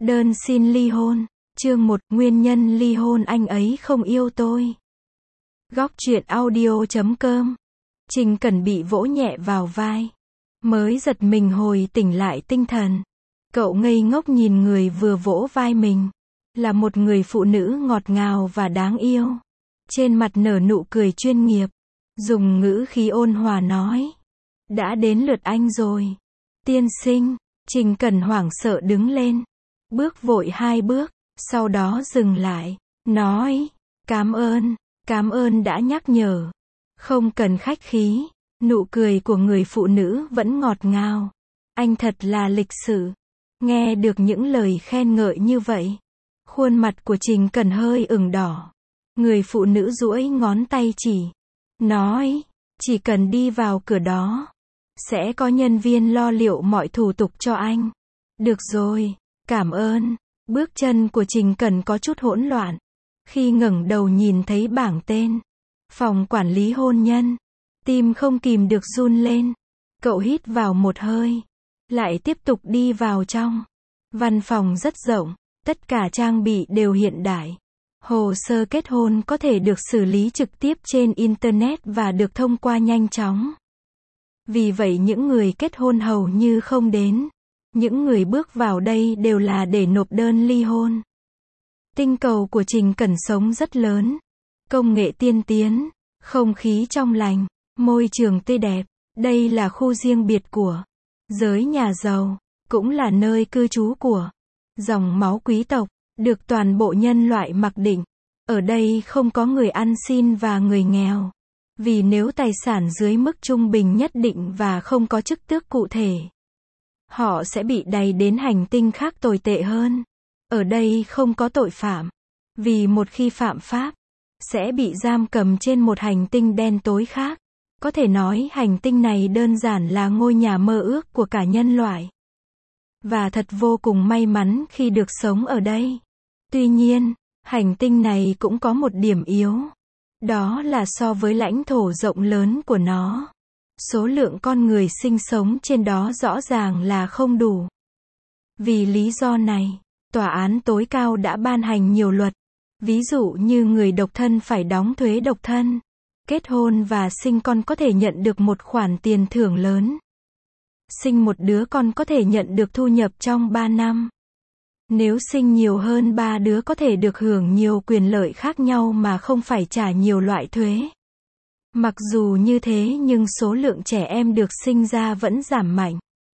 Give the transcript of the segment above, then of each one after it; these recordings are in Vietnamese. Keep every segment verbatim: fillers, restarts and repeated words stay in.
Đơn xin ly hôn. Chương một, nguyên nhân ly hôn anh ấy không yêu tôi. Góc truyện audio chấm com. Trình Cẩn bị vỗ nhẹ vào vai. Mới giật mình hồi tỉnh lại tinh thần. Cậu ngây ngốc nhìn người vừa vỗ vai mình. Là một người phụ nữ ngọt ngào và đáng yêu. Trên mặt nở nụ cười chuyên nghiệp. Dùng ngữ khí ôn hòa nói. Đã đến lượt anh rồi. Tiên sinh. Trình Cẩn hoảng sợ đứng lên. Bước vội hai bước. Sau đó dừng lại. Nói. Cảm ơn. Cảm ơn đã nhắc nhở. Không cần khách khí. Nụ cười của người phụ nữ vẫn ngọt ngào. Anh thật là lịch sự. Nghe được những lời khen ngợi như vậy. Khuôn mặt của Trình Cẩn hơi ửng đỏ. Người phụ nữ duỗi ngón tay chỉ. Nói. Chỉ cần đi vào cửa đó. Sẽ có nhân viên lo liệu mọi thủ tục cho anh. Được rồi. Cảm ơn. Bước chân của Trình Cẩn có chút hỗn loạn. Khi ngẩng đầu nhìn thấy bảng tên. Phòng quản lý hôn nhân. Tim không kìm được run lên. Cậu hít vào một hơi. Lại tiếp tục đi vào trong. Văn phòng rất rộng. Tất cả trang bị đều hiện đại. Hồ sơ kết hôn có thể được xử lý trực tiếp trên Internet và được thông qua nhanh chóng. Vì vậy những người kết hôn hầu như không đến. Những người bước vào đây đều là để nộp đơn ly hôn. Tinh cầu của Trình Cẩn sống rất lớn. Công nghệ tiên tiến, không khí trong lành, môi trường tươi đẹp. Đây là khu riêng biệt của giới nhà giàu, cũng là nơi cư trú của dòng máu quý tộc, được toàn bộ nhân loại mặc định. Ở đây không có người ăn xin và người nghèo. Vì nếu tài sản dưới mức trung bình nhất định và không có chức tước cụ thể, họ sẽ bị đày đến hành tinh khác tồi tệ hơn. Ở đây không có tội phạm. Vì một khi phạm pháp, sẽ bị giam cầm trên một hành tinh đen tối khác. Có thể nói hành tinh này đơn giản là ngôi nhà mơ ước của cả nhân loại. Và thật vô cùng may mắn khi được sống ở đây. Tuy nhiên, hành tinh này cũng có một điểm yếu. Đó là so với lãnh thổ rộng lớn của nó, số lượng con người sinh sống trên đó rõ ràng là không đủ. Vì lý do này, tòa án tối cao đã ban hành nhiều luật. Ví dụ như người độc thân phải đóng thuế độc thân. Kết hôn và sinh con có thể nhận được một khoản tiền thưởng lớn. Sinh một đứa con có thể nhận được thu nhập trong ba năm. Nếu sinh nhiều hơn ba đứa có thể được hưởng nhiều quyền lợi khác nhau mà không phải trả nhiều loại thuế. Mặc dù như thế nhưng số lượng trẻ em được sinh ra vẫn giảm mạnh.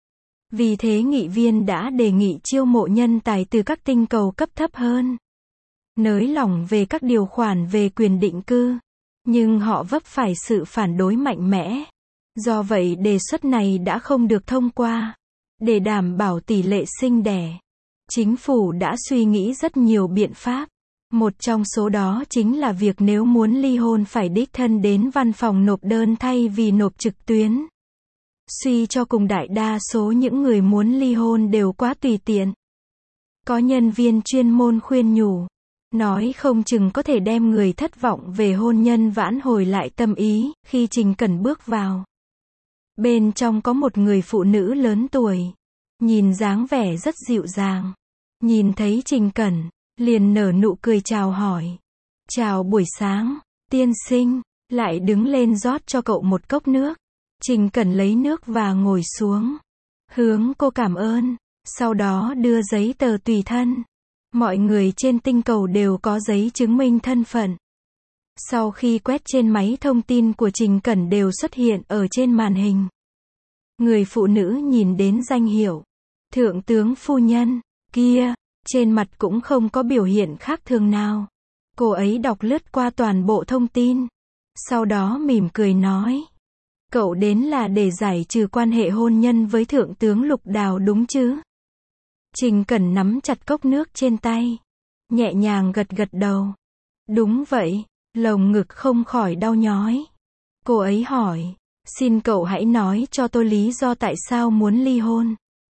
Vì thế nghị viên đã đề nghị chiêu mộ nhân tài từ các tinh cầu cấp thấp hơn. Nới lỏng về các điều khoản về quyền định cư. Nhưng họ vấp phải sự phản đối mạnh mẽ. Do vậy đề xuất này đã không được thông qua. Để đảm bảo tỷ lệ sinh đẻ, chính phủ đã suy nghĩ rất nhiều biện pháp. Một trong số đó chính là việc nếu muốn ly hôn phải đích thân đến văn phòng nộp đơn thay vì nộp trực tuyến. Suy cho cùng đại đa số những người muốn ly hôn đều quá tùy tiện. Có nhân viên chuyên môn khuyên nhủ. Nói không chừng có thể đem người thất vọng về hôn nhân vãn hồi lại tâm ý. Khi Trình Cẩn bước vào, bên trong có một người phụ nữ lớn tuổi. Nhìn dáng vẻ rất dịu dàng. Nhìn thấy Trình Cẩn, liền nở nụ cười chào hỏi. Chào buổi sáng, tiên sinh. Lại đứng lên rót cho cậu một cốc nước. Trình Cẩn lấy nước và ngồi xuống. Hướng cô cảm ơn. Sau đó đưa giấy tờ tùy thân. Mọi người trên tinh cầu đều có giấy chứng minh thân phận. Sau khi quét trên máy thông tin của Trình Cẩn đều xuất hiện ở trên màn hình. Người phụ nữ nhìn đến danh hiệu Thượng tướng phu nhân kia, trên mặt cũng không có biểu hiện khác thường nào. Cô ấy đọc lướt qua toàn bộ thông tin. Sau đó mỉm cười nói. Cậu đến là để giải trừ quan hệ hôn nhân với Thượng tướng Lục Đào đúng chứ? Trình Cẩn nắm chặt cốc nước trên tay. Nhẹ nhàng gật gật đầu. Đúng vậy. Lồng ngực không khỏi đau nhói. Cô ấy hỏi. Xin cậu hãy nói cho tôi lý do tại sao muốn ly hôn.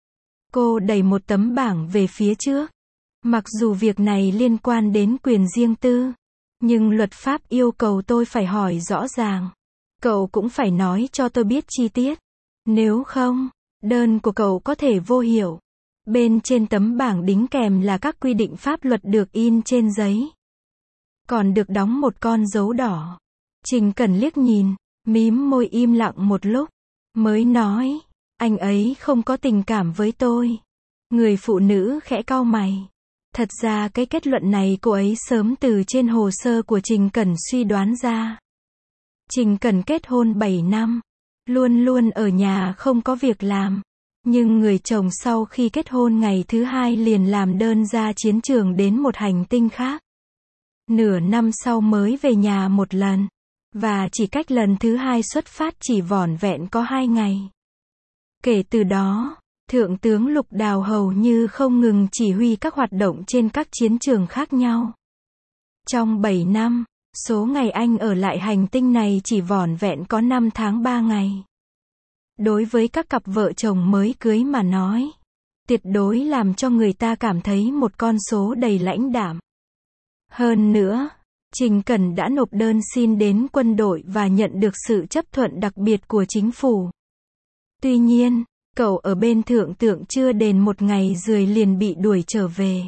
Cô đẩy một tấm bảng về phía trước. Mặc dù việc này liên quan đến quyền riêng tư, nhưng luật pháp yêu cầu tôi phải hỏi rõ ràng. Cậu cũng phải nói cho tôi biết chi tiết. Nếu không, đơn của cậu có thể vô hiệu. Bên trên tấm bảng đính kèm là các quy định pháp luật được in trên giấy. Còn được đóng một con dấu đỏ. Trình Cẩn liếc nhìn, mím môi im lặng một lúc, mới nói, anh ấy không có tình cảm với tôi. Người phụ nữ khẽ cau mày. Thật ra cái kết luận này cô ấy sớm từ trên hồ sơ của Trình Cẩn suy đoán ra. Trình Cẩn kết hôn bảy năm, luôn luôn ở nhà không có việc làm. Nhưng người chồng sau khi kết hôn ngày thứ hai liền làm đơn ra chiến trường đến một hành tinh khác. Nửa năm sau mới về nhà một lần. Và chỉ cách lần thứ hai xuất phát chỉ vỏn vẹn có hai ngày. Kể từ đó, Thượng tướng Lục Đào hầu như không ngừng chỉ huy các hoạt động trên các chiến trường khác nhau. Trong bảy năm, số ngày anh ở lại hành tinh này chỉ vỏn vẹn có năm tháng ba ngày. Đối với các cặp vợ chồng mới cưới mà nói, tuyệt đối làm cho người ta cảm thấy một con số đầy lãnh đạm. Hơn nữa, Trình Cẩn đã nộp đơn xin đến quân đội và nhận được sự chấp thuận đặc biệt của chính phủ. Tuy nhiên, cậu ở bên thượng tượng chưa đền một ngày rưỡi liền bị đuổi trở về.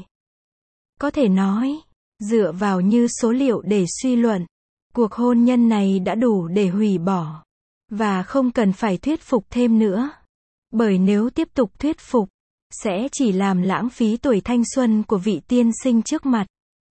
Có thể nói, dựa vào như số liệu để suy luận, cuộc hôn nhân này đã đủ để hủy bỏ. Và không cần phải thuyết phục thêm nữa. Bởi nếu tiếp tục thuyết phục, sẽ chỉ làm lãng phí tuổi thanh xuân của vị tiên sinh trước mặt.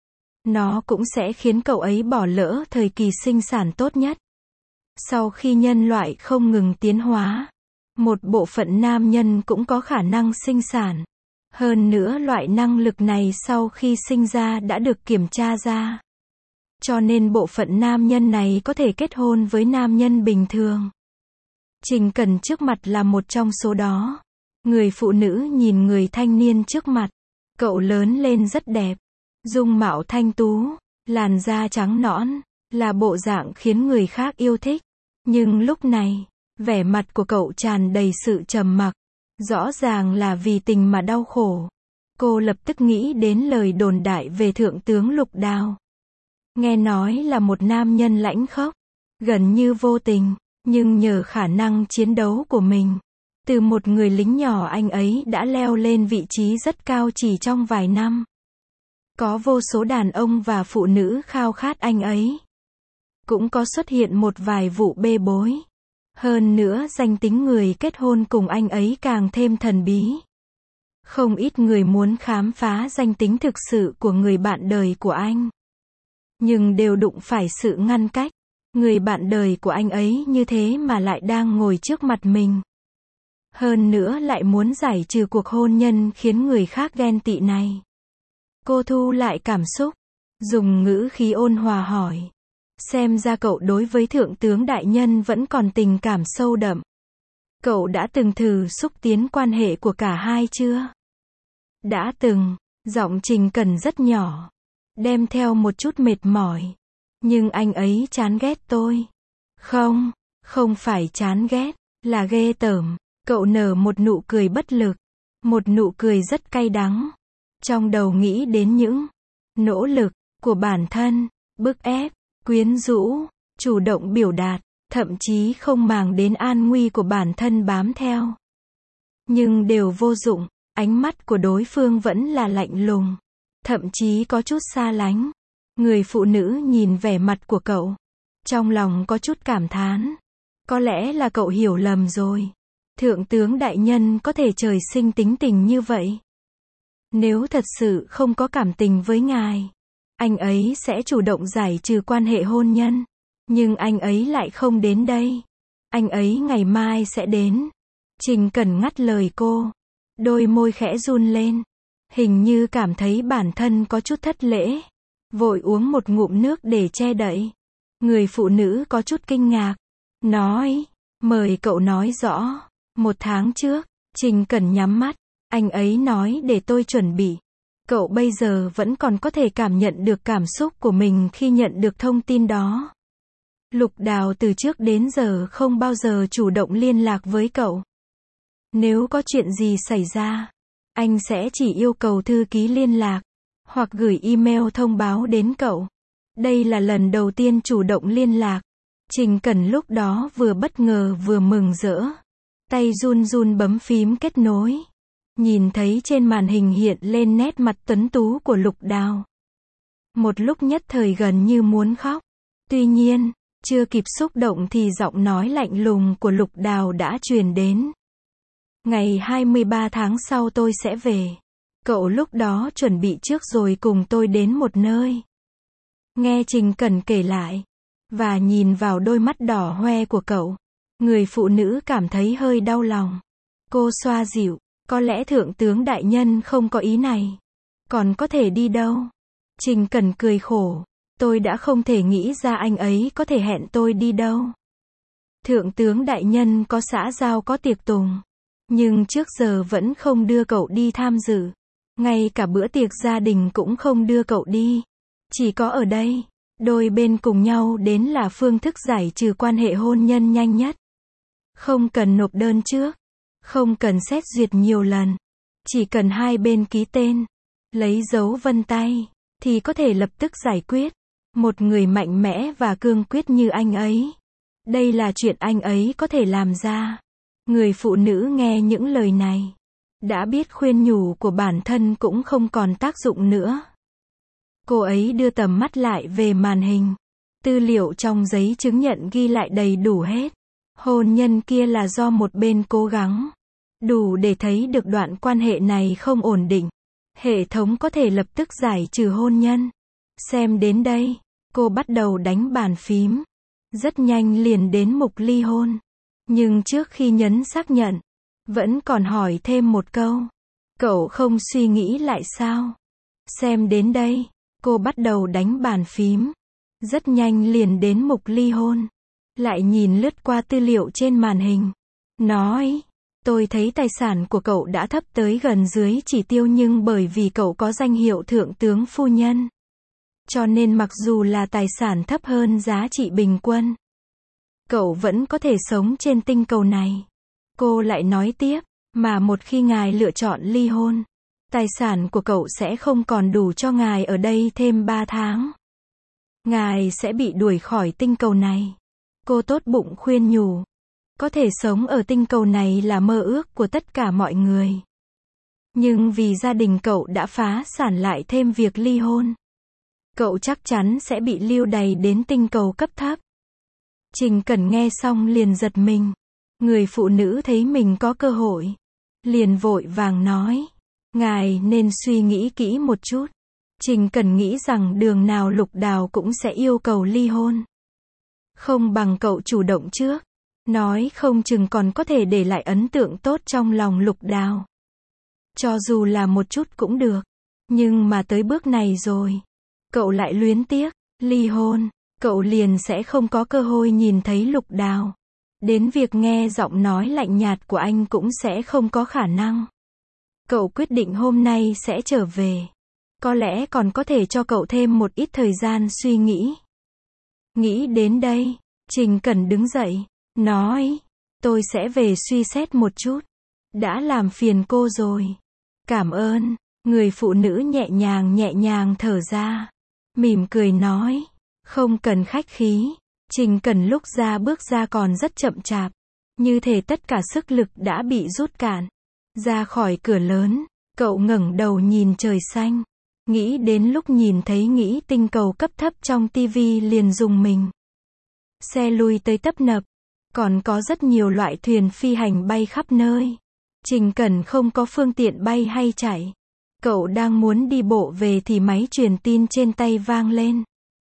Nó cũng sẽ khiến cậu ấy bỏ lỡ thời kỳ sinh sản tốt nhất. Sau khi nhân loại không ngừng tiến hóa, một bộ phận nam nhân cũng có khả năng sinh sản. Hơn nữa loại năng lực này sau khi sinh ra đã được kiểm tra ra. Cho nên bộ phận nam nhân này có thể kết hôn với nam nhân bình thường. Trình Cẩn trước mặt là một trong số đó. Người phụ nữ nhìn người thanh niên trước mặt. Cậu lớn lên rất đẹp. Dung mạo thanh tú, làn da trắng nõn, là bộ dạng khiến người khác yêu thích. Nhưng lúc này, vẻ mặt của cậu tràn đầy sự trầm mặc. Rõ ràng là vì tình mà đau khổ. Cô lập tức nghĩ đến lời đồn đại về Thượng tướng Lục Đào. Nghe nói là một nam nhân lãnh khốc, gần như vô tình, nhưng nhờ khả năng chiến đấu của mình, từ một người lính nhỏ anh ấy đã leo lên vị trí rất cao chỉ trong vài năm. Có vô số đàn ông và phụ nữ khao khát anh ấy. Cũng có xuất hiện một vài vụ bê bối. Hơn nữa danh tính người kết hôn cùng anh ấy càng thêm thần bí. Không ít người muốn khám phá danh tính thực sự của người bạn đời của anh. Nhưng đều đụng phải sự ngăn cách. Người bạn đời của anh ấy như thế mà lại đang ngồi trước mặt mình. Hơn nữa lại muốn giải trừ cuộc hôn nhân khiến người khác ghen tị này. Cô thu lại cảm xúc, dùng ngữ khí ôn hòa hỏi. Xem ra cậu đối với Thượng tướng đại nhân vẫn còn tình cảm sâu đậm. Cậu đã từng thử xúc tiến quan hệ của cả hai chưa? Đã từng, giọng Trình Cẩn rất nhỏ, đem theo một chút mệt mỏi. Nhưng anh ấy chán ghét tôi. Không, không phải chán ghét, là ghê tởm. Cậu nở một nụ cười bất lực, một nụ cười rất cay đắng. Trong đầu nghĩ đến những nỗ lực của bản thân, bức ép, quyến rũ, chủ động biểu đạt, thậm chí không màng đến an nguy của bản thân bám theo. Nhưng đều vô dụng, ánh mắt của đối phương vẫn là lạnh lùng, thậm chí có chút xa lánh. Người phụ nữ nhìn vẻ mặt của cậu, trong lòng có chút cảm thán. Có lẽ là cậu hiểu lầm rồi. Thượng tướng đại nhân có thể trời sinh tính tình như vậy. Nếu thật sự không có cảm tình với ngài, anh ấy sẽ chủ động giải trừ quan hệ hôn nhân. Nhưng anh ấy lại không đến đây. Anh ấy ngày mai sẽ đến. Trình Cẩn ngắt lời cô. Đôi môi khẽ run lên. Hình như cảm thấy bản thân có chút thất lễ. Vội uống một ngụm nước để che đậy. Người phụ nữ có chút kinh ngạc. Nói, mời cậu nói rõ. Một tháng trước, Trình Cẩn nhắm mắt. Anh ấy nói để tôi chuẩn bị. Cậu bây giờ vẫn còn có thể cảm nhận được cảm xúc của mình khi nhận được thông tin đó. Lục Đào từ trước đến giờ không bao giờ chủ động liên lạc với cậu. Nếu có chuyện gì xảy ra, anh sẽ chỉ yêu cầu thư ký liên lạc, hoặc gửi email thông báo đến cậu. Đây là lần đầu tiên chủ động liên lạc. Trình Cẩn lúc đó vừa bất ngờ vừa mừng rỡ. Tay run run bấm phím kết nối. nhìn thấy trên màn hình hiện lên nét mặt tuấn tú của Lục Đào. Một lúc nhất thời gần như muốn khóc. Tuy nhiên, chưa kịp xúc động thì giọng nói lạnh lùng của Lục Đào đã truyền đến. Ngày hai mươi ba tháng sau tôi sẽ về. Cậu lúc đó chuẩn bị trước rồi cùng tôi đến một nơi. Nghe Trình Cẩn kể lại, và nhìn vào đôi mắt đỏ hoe của cậu, người phụ nữ cảm thấy hơi đau lòng. Cô xoa dịu, có lẽ thượng tướng đại nhân không có ý này. Còn có thể đi đâu? Trình Cẩn cười khổ. Tôi đã không thể nghĩ ra anh ấy có thể hẹn tôi đi đâu. Thượng tướng đại nhân có xã giao có tiệc tùng, nhưng trước giờ vẫn không đưa cậu đi tham dự. Ngay cả bữa tiệc gia đình cũng không đưa cậu đi. Chỉ có ở đây, đôi bên cùng nhau đến là phương thức giải trừ quan hệ hôn nhân nhanh nhất. Không cần nộp đơn trước, không cần xét duyệt nhiều lần. Chỉ cần hai bên ký tên, lấy dấu vân tay, thì có thể lập tức giải quyết. Một người mạnh mẽ và cương quyết như anh ấy. Đây là chuyện anh ấy có thể làm ra. Người phụ nữ nghe những lời này, đã biết khuyên nhủ của bản thân cũng không còn tác dụng nữa. Cô ấy đưa tầm mắt lại về màn hình. Tư liệu trong giấy chứng nhận ghi lại đầy đủ hết. Hôn nhân kia là do một bên cố gắng. Đủ để thấy được đoạn quan hệ này không ổn định. Hệ thống có thể lập tức giải trừ hôn nhân. Xem đến đây, cô bắt đầu đánh bàn phím. Rất nhanh liền đến mục ly hôn. Nhưng trước khi nhấn xác nhận, vẫn còn hỏi thêm một câu. Cậu không suy nghĩ lại sao? Xem đến đây, cô bắt đầu đánh bàn phím. Rất nhanh liền đến mục ly hôn. Lại nhìn lướt qua tư liệu trên màn hình. Nói, tôi thấy tài sản của cậu đã thấp tới gần dưới chỉ tiêu nhưng bởi vì cậu có danh hiệu thượng tướng phu nhân. Cho nên mặc dù là tài sản thấp hơn giá trị bình quân, cậu vẫn có thể sống trên tinh cầu này. Cô lại nói tiếp, mà một khi ngài lựa chọn ly hôn, tài sản của cậu sẽ không còn đủ cho ngài ở đây thêm ba tháng. Ngài sẽ bị đuổi khỏi tinh cầu này. Cô tốt bụng khuyên nhủ. Có thể sống ở tinh cầu này là mơ ước của tất cả mọi người. Nhưng vì gia đình cậu đã phá sản lại thêm việc ly hôn, cậu chắc chắn sẽ bị lưu đày đến tinh cầu cấp thấp. Trình Cẩn nghe xong liền giật mình. Người phụ nữ thấy mình có cơ hội, liền vội vàng nói. Ngài nên suy nghĩ kỹ một chút. Trình Cẩn nghĩ rằng đường nào Lục Đào cũng sẽ yêu cầu ly hôn. Không bằng cậu chủ động trước. Nói không chừng còn có thể để lại ấn tượng tốt trong lòng Lục Đào. Cho dù là một chút cũng được. Nhưng mà tới bước này rồi, cậu lại luyến tiếc, ly hôn, cậu liền sẽ không có cơ hội nhìn thấy Lục Đào. Đến việc nghe giọng nói lạnh nhạt của anh cũng sẽ không có khả năng. Cậu quyết định hôm nay sẽ trở về. Có lẽ còn có thể cho cậu thêm một ít thời gian suy nghĩ. Nghĩ đến đây, Trình Cẩn đứng dậy, nói, tôi sẽ về suy xét một chút. Đã làm phiền cô rồi. Cảm ơn. Người phụ nữ nhẹ nhàng nhẹ nhàng thở ra. Mỉm cười nói, không cần khách khí. Trình Cẩn lúc ra bước ra còn rất chậm chạp. Như thể tất cả sức lực đã bị rút cạn. Ra khỏi cửa lớn, cậu ngẩng đầu nhìn trời xanh. Nghĩ đến lúc nhìn thấy nghĩ tinh cầu cấp thấp trong tivi liền dùng mình. Xe lui tới tấp nập. Còn có rất nhiều loại thuyền phi hành bay khắp nơi. Trình Cẩn không có phương tiện bay hay chạy. Cậu đang muốn đi bộ về thì máy truyền tin trên tay vang lên.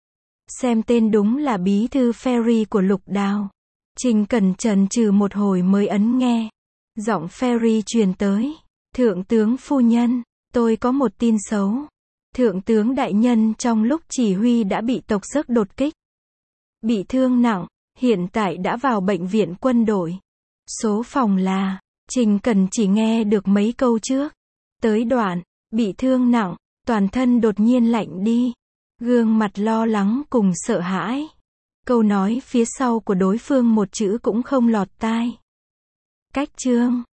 Xem tên đúng là bí thư Ferry của Lục Đào. Trình Cẩn chần chừ một hồi mới ấn nghe. Giọng Ferry truyền tới. Thượng tướng phu nhân, tôi có một tin xấu. Thượng tướng đại nhân trong lúc chỉ huy đã bị tộc giấc đột kích. Bị thương nặng, hiện tại đã vào bệnh viện quân đội. Số phòng là, Trình Cẩn chỉ nghe được mấy câu trước. Tới đoạn, bị thương nặng, toàn thân đột nhiên lạnh đi. Gương mặt lo lắng cùng sợ hãi. Câu nói phía sau của đối phương một chữ cũng không lọt tai. Cách chương